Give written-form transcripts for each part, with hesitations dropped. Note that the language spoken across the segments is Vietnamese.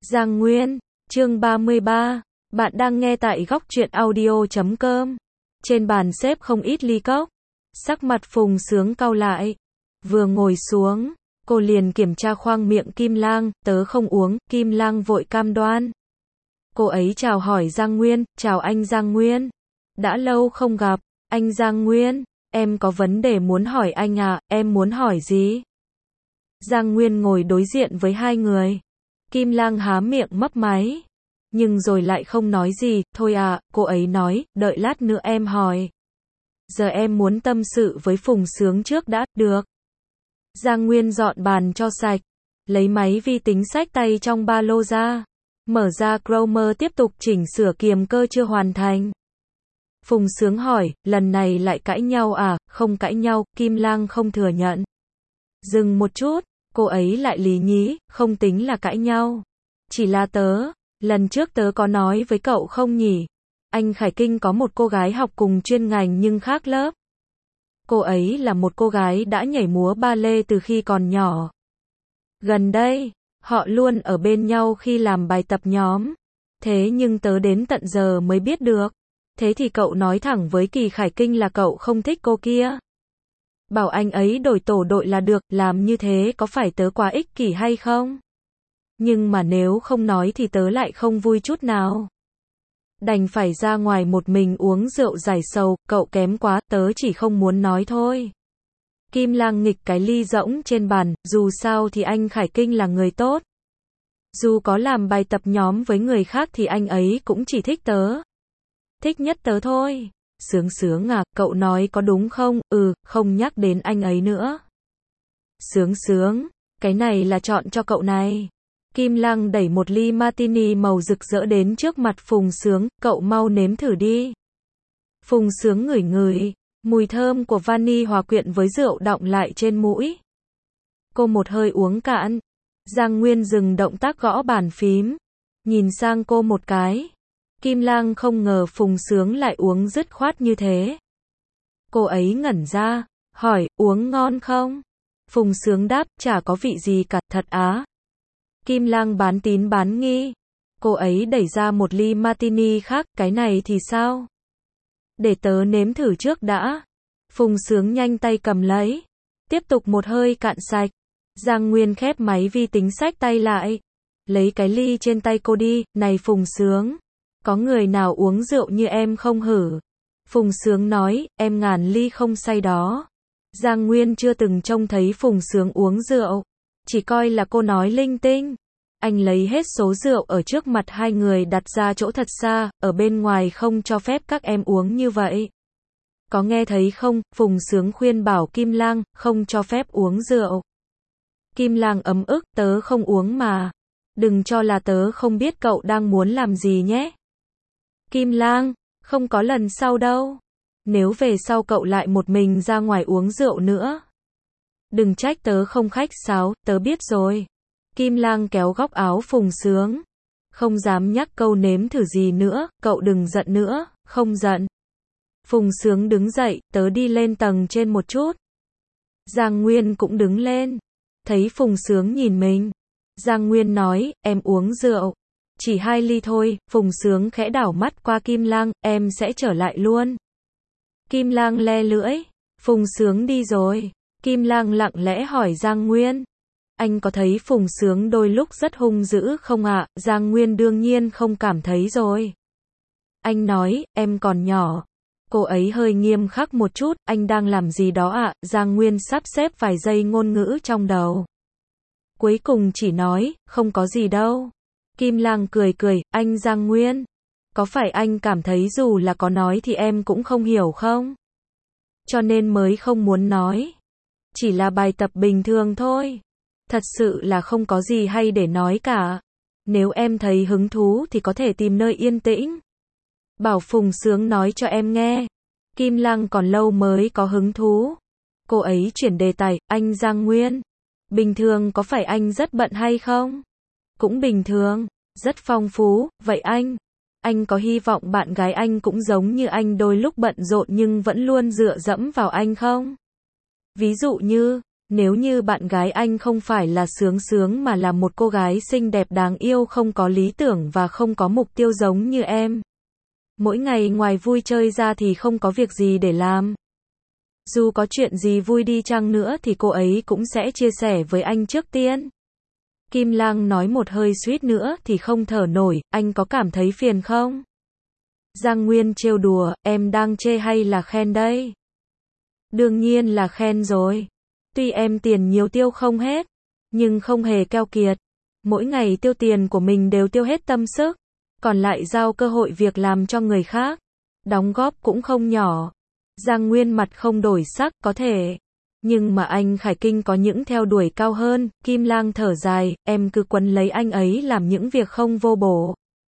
Giang Nguyên, chương 33. Bạn đang nghe tại góc truyện audio.com. Trên bàn xếp không ít ly cốc. Sắc mặt Phùng Sướng cau lại. Vừa ngồi xuống, cô liền kiểm tra khoang miệng Kim Lang, tớ không uống. Kim Lang vội cam đoan. Cô ấy chào hỏi Giang Nguyên, chào anh Giang Nguyên. Đã lâu không gặp, anh Giang Nguyên, em có vấn đề muốn hỏi anh à, em muốn hỏi gì? Giang Nguyên ngồi đối diện với hai người. Kim Lang há miệng mấp máy, nhưng rồi lại không nói gì. Thôi à, cô ấy nói, đợi lát nữa em hỏi. Giờ em muốn tâm sự với Phùng Sướng trước đã, được. Giang Nguyên dọn bàn cho sạch, lấy máy vi tính xách tay trong ba lô ra, mở ra Chrome tiếp tục chỉnh sửa kiềm cơ chưa hoàn thành. Phùng Sướng hỏi, lần này lại cãi nhau à? Không cãi nhau, Kim Lang không thừa nhận. Dừng một chút, cô ấy lại lý nhí, không tính là cãi nhau. Chỉ là lần trước tớ có nói với cậu không nhỉ? Anh Khải Kinh có một cô gái học cùng chuyên ngành nhưng khác lớp. Cô ấy là một cô gái đã nhảy múa ba lê từ khi còn nhỏ. Gần đây, họ luôn ở bên nhau khi làm bài tập nhóm. Thế nhưng tớ đến tận giờ mới biết được. Thế thì cậu nói thẳng với Kỳ Khải Kinh là cậu không thích cô kia. Bảo anh ấy đổi tổ đội là được, làm như thế có phải tớ quá ích kỷ hay không? Nhưng mà nếu không nói thì tớ lại không vui chút nào. Đành phải ra ngoài một mình uống rượu giải sầu, cậu kém quá, tớ chỉ không muốn nói thôi. Kim Lang nghịch cái ly rỗng trên bàn, dù sao thì anh Khải Kinh là người tốt. Dù có làm bài tập nhóm với người khác thì anh ấy cũng chỉ thích tớ. Thích nhất tớ thôi. Sướng Sướng à, cậu nói có đúng không? Không nhắc đến anh ấy nữa. Sướng Sướng, cái này là chọn cho cậu này. Kim Lang đẩy một ly martini màu rực rỡ đến trước mặt Phùng Sướng, cậu mau nếm thử đi. Phùng Sướng ngửi ngửi, mùi thơm của vani hòa quyện với rượu đọng lại trên mũi. Cô một hơi uống cạn. Giang Nguyên dừng động tác gõ bàn phím, nhìn sang cô một cái. Kim Lang không ngờ Phùng Sướng lại uống dứt khoát như thế. Cô ấy ngẩn ra, hỏi, uống ngon không? Phùng Sướng đáp, chả có vị gì cả, thật á. Kim Lang bán tín bán nghi. Cô ấy đẩy ra một ly martini khác, cái này thì sao? Để tớ nếm thử trước đã. Phùng Sướng nhanh tay cầm lấy. Tiếp tục một hơi cạn sạch. Giang Nguyên khép máy vi tính xách tay lại. Lấy cái ly trên tay cô đi, này Phùng Sướng. Có người nào uống rượu như em không hử? Phùng Sướng nói, em ngàn ly không say đó. Giang Nguyên chưa từng trông thấy Phùng Sướng uống rượu. Chỉ coi là cô nói linh tinh. Anh lấy hết số rượu ở trước mặt hai người đặt ra chỗ thật xa, ở bên ngoài không cho phép các em uống như vậy. Có nghe thấy không? Phùng Sướng khuyên bảo Kim Lang, không cho phép uống rượu. Kim Lang ấm ức, tớ không uống mà. Đừng cho là tớ không biết cậu đang muốn làm gì nhé. Kim Lang, không có lần sau đâu. Nếu về sau cậu lại một mình ra ngoài uống rượu nữa. Đừng trách tớ không khách sáo, tớ biết rồi. Kim Lang kéo góc áo Phùng Sướng. Không dám nhắc câu nếm thử gì nữa, cậu đừng giận nữa, không giận. Phùng Sướng đứng dậy, tớ đi lên tầng trên một chút. Giang Nguyên cũng đứng lên. Thấy Phùng Sướng nhìn mình. Giang Nguyên nói, em uống rượu. Chỉ 2 ly thôi. Phùng Sướng khẽ đảo mắt qua Kim Lang, em sẽ trở lại luôn. Kim Lang le lưỡi. Phùng Sướng đi rồi. Kim Lang lặng lẽ hỏi Giang Nguyên. Anh có thấy Phùng Sướng đôi lúc rất hung dữ không ạ? Giang Nguyên đương nhiên không cảm thấy rồi. Anh nói, em còn nhỏ. Cô ấy hơi nghiêm khắc một chút, anh đang làm gì đó ạ? Giang Nguyên sắp xếp vài giây ngôn ngữ trong đầu. Cuối cùng chỉ nói, không có gì đâu. Kim Lang cười cười, anh Giang Nguyên. Có phải anh cảm thấy dù là có nói thì em cũng không hiểu không? Cho nên mới không muốn nói. Chỉ là bài tập bình thường thôi. Thật sự là không có gì hay để nói cả. Nếu em thấy hứng thú thì có thể tìm nơi yên tĩnh. Bảo Phùng Sướng nói cho em nghe. Kim Lang còn lâu mới có hứng thú. Cô ấy chuyển đề tài, anh Giang Nguyên. Bình thường có phải anh rất bận hay không? Cũng bình thường, rất phong phú, vậy anh có hy vọng bạn gái anh cũng giống như anh đôi lúc bận rộn nhưng vẫn luôn dựa dẫm vào anh không? Ví dụ như, Nếu như bạn gái anh không phải là Sướng Sướng mà là một cô gái xinh đẹp đáng yêu không có lý tưởng và không có mục tiêu giống như em. Mỗi ngày ngoài vui chơi ra thì không có việc gì để làm. Dù có chuyện gì vui đi chăng nữa thì cô ấy cũng sẽ chia sẻ với anh trước tiên. Kim Lang nói một hơi suýt nữa thì không thở nổi, anh có cảm thấy phiền không? Giang Nguyên trêu đùa, em đang chê hay là khen đây? Đương nhiên là khen rồi. Tuy em tiền nhiều tiêu không hết, nhưng không hề keo kiệt. Mỗi ngày tiêu tiền của mình đều tiêu hết tâm sức, còn lại giao cơ hội việc làm cho người khác. Đóng góp cũng không nhỏ. Giang Nguyên mặt không đổi sắc, có thể. Nhưng mà anh Khải Kinh có những theo đuổi cao hơn. Kim Lang thở dài, em cứ quấn lấy anh ấy làm những việc không vô bổ.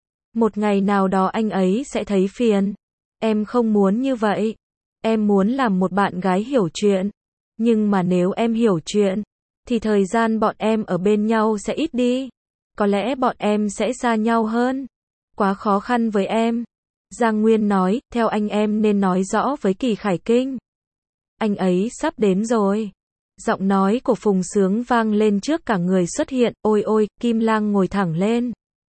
Một ngày nào đó anh ấy sẽ thấy phiền. Em không muốn như vậy. Em muốn làm một bạn gái hiểu chuyện. Nhưng mà nếu em hiểu chuyện, thì thời gian bọn em ở bên nhau sẽ ít đi. Có lẽ bọn em sẽ xa nhau hơn. Quá khó khăn với em. Giang Nguyên nói, theo anh em nên nói rõ với Kỳ Khải Kinh. Anh ấy sắp đến rồi. Giọng nói của Phùng Sướng vang lên trước cả người xuất hiện, ôi ôi, Kim Lang ngồi thẳng lên.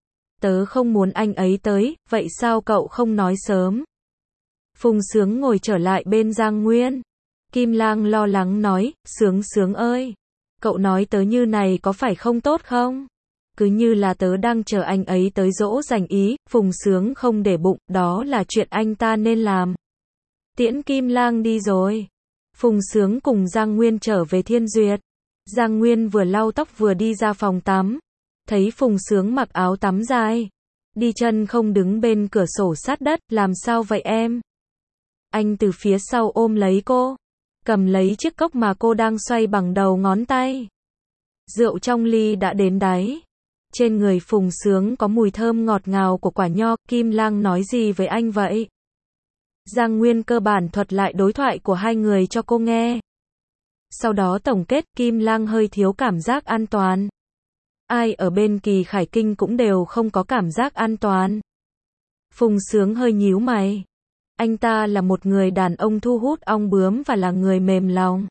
Tớ không muốn anh ấy tới, vậy sao cậu không nói sớm? Phùng Sướng ngồi trở lại bên Giang Nguyên. Kim Lang lo lắng nói, Sướng Sướng ơi, cậu nói tớ như này có phải không tốt không? Cứ như là tớ đang chờ anh ấy tới dỗ dành ý. Phùng Sướng không để bụng, đó là chuyện anh ta nên làm. Tiễn Kim Lang đi rồi. Phùng Sướng cùng Giang Nguyên trở về Thiên Duyệt. Giang Nguyên vừa lau tóc vừa đi ra phòng tắm. Thấy Phùng Sướng mặc áo tắm dài, đi chân không đứng bên cửa sổ sát đất, làm sao vậy em? Anh từ phía sau ôm lấy cô, cầm lấy chiếc cốc mà cô đang xoay bằng đầu ngón tay. Rượu trong ly đã đến đáy. Trên người Phùng Sướng có mùi thơm ngọt ngào của quả nho. Kim Lang nói gì với anh vậy? Giang Nguyên cơ bản thuật lại đối thoại của hai người cho cô nghe. Sau đó tổng kết, Kim Lang hơi thiếu cảm giác an toàn. Ai ở bên Kỳ Khải Kinh cũng đều không có cảm giác an toàn. Phùng Sướng hơi nhíu mày. Anh ta là một người đàn ông thu hút ong bướm và là người mềm lòng.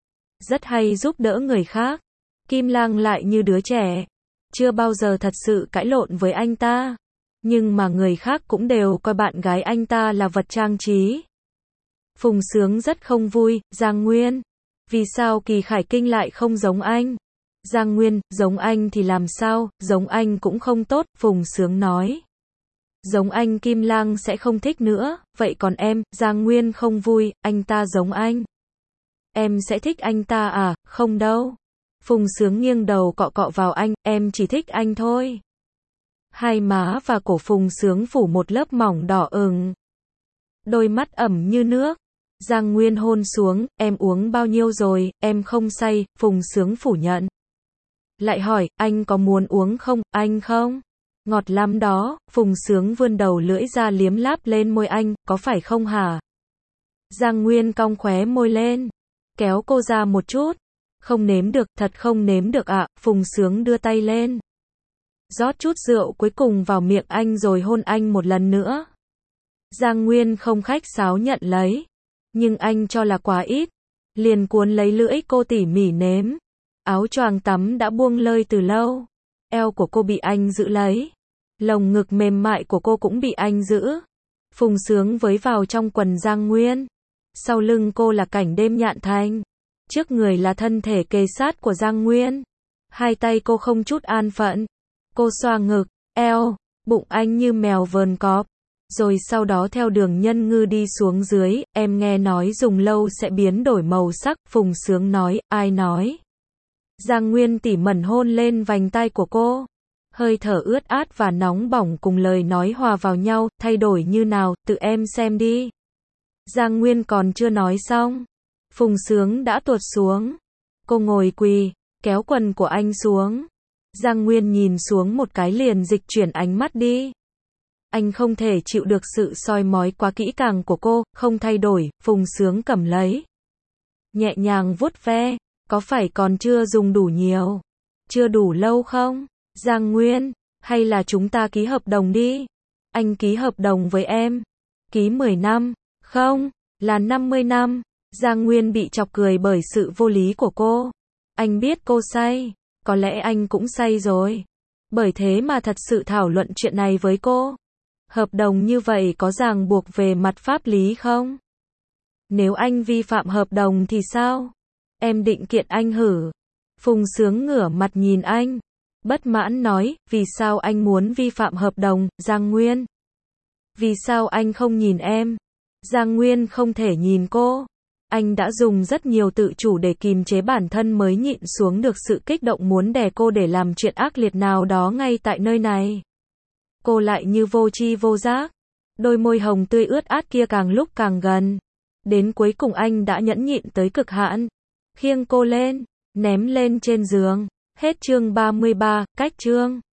Rất hay giúp đỡ người khác. Kim Lang lại như đứa trẻ. Chưa bao giờ thật sự cãi lộn với anh ta. Nhưng mà người khác cũng đều coi bạn gái anh ta là vật trang trí. Phùng Sướng rất không vui, Giang Nguyên. Vì sao Kỳ Khải Kinh lại không giống anh? Giang Nguyên, giống anh thì làm sao, giống anh cũng không tốt, Phùng Sướng nói. Giống anh Kim Lang sẽ không thích nữa, vậy còn em? Giang Nguyên không vui, anh ta giống anh. Em sẽ thích anh ta à? Không đâu. Phùng Sướng nghiêng đầu cọ cọ vào anh, em chỉ thích anh thôi. Hai má và cổ Phùng Sướng phủ một lớp mỏng đỏ ửng. Đôi mắt ẩm như nước. Giang Nguyên hôn xuống, em uống bao nhiêu rồi, em không say, Phùng Sướng phủ nhận. Lại hỏi, anh có muốn uống không, anh không? Ngọt lắm đó. Phùng Sướng vươn đầu lưỡi ra liếm láp lên môi anh, có phải không hả? Giang Nguyên cong khóe môi lên, kéo cô ra một chút. Không nếm được, thật không nếm được ạ. Phùng Sướng đưa tay lên, rót chút rượu cuối cùng vào miệng anh rồi hôn anh một lần nữa. Giang Nguyên không khách sáo nhận lấy, nhưng anh cho là quá ít, liền cuốn lấy lưỡi cô tỉ mỉ nếm. Áo choàng tắm đã buông lơi từ lâu, eo của cô bị anh giữ lấy, lồng ngực mềm mại của cô cũng bị anh giữ. Phùng Sướng với vào trong quần Giang Nguyên, sau lưng cô là cảnh đêm Nhạn Thành, trước người là thân thể kề sát của Giang Nguyên. Hai tay cô không chút an phận, cô xoa ngực, eo, bụng anh như mèo vờn cọp, rồi sau đó theo đường nhân ngư đi xuống dưới. Em nghe nói dùng lâu sẽ biến đổi màu sắc. Phùng Sướng nói, ai nói? Giang Nguyên tỉ mẩn hôn lên vành tai của cô. Hơi thở ướt át và nóng bỏng cùng lời nói hòa vào nhau, thay đổi như nào, tự em xem đi. Giang Nguyên còn chưa nói xong, Phùng Sướng đã tuột xuống. Cô ngồi quỳ, kéo quần của anh xuống. Giang Nguyên nhìn xuống một cái liền dịch chuyển ánh mắt đi. Anh không thể chịu được sự soi mói quá kỹ càng của cô, không thay đổi. Phùng Sướng cầm lấy, nhẹ nhàng vuốt ve. Có phải còn chưa dùng đủ nhiều? Chưa đủ lâu không? Giang Nguyên, hay là chúng ta ký hợp đồng đi? Anh ký hợp đồng với em. Ký 10 năm, không, là 50 năm. Giang Nguyên bị chọc cười bởi sự vô lý của cô. Anh biết cô say, có lẽ anh cũng say rồi. Bởi thế mà thật sự thảo luận chuyện này với cô. Hợp đồng như vậy có ràng buộc về mặt pháp lý không? Nếu anh vi phạm hợp đồng thì sao? Em định kiện anh hử? Phùng Sướng ngửa mặt nhìn anh. Bất mãn nói, vì sao anh muốn vi phạm hợp đồng, Giang Nguyên? Vì sao anh không nhìn em? Giang Nguyên không thể nhìn cô. Anh đã dùng rất nhiều tự chủ để kìm chế bản thân mới nhịn xuống được sự kích động muốn đè cô để làm chuyện ác liệt nào đó ngay tại nơi này. Cô lại như vô tri vô giác. Đôi môi hồng tươi ướt át kia càng lúc càng gần. Đến cuối cùng anh đã nhẫn nhịn tới cực hạn. Khiêng cô lên, ném lên trên giường. Hết chương 33, cách chương.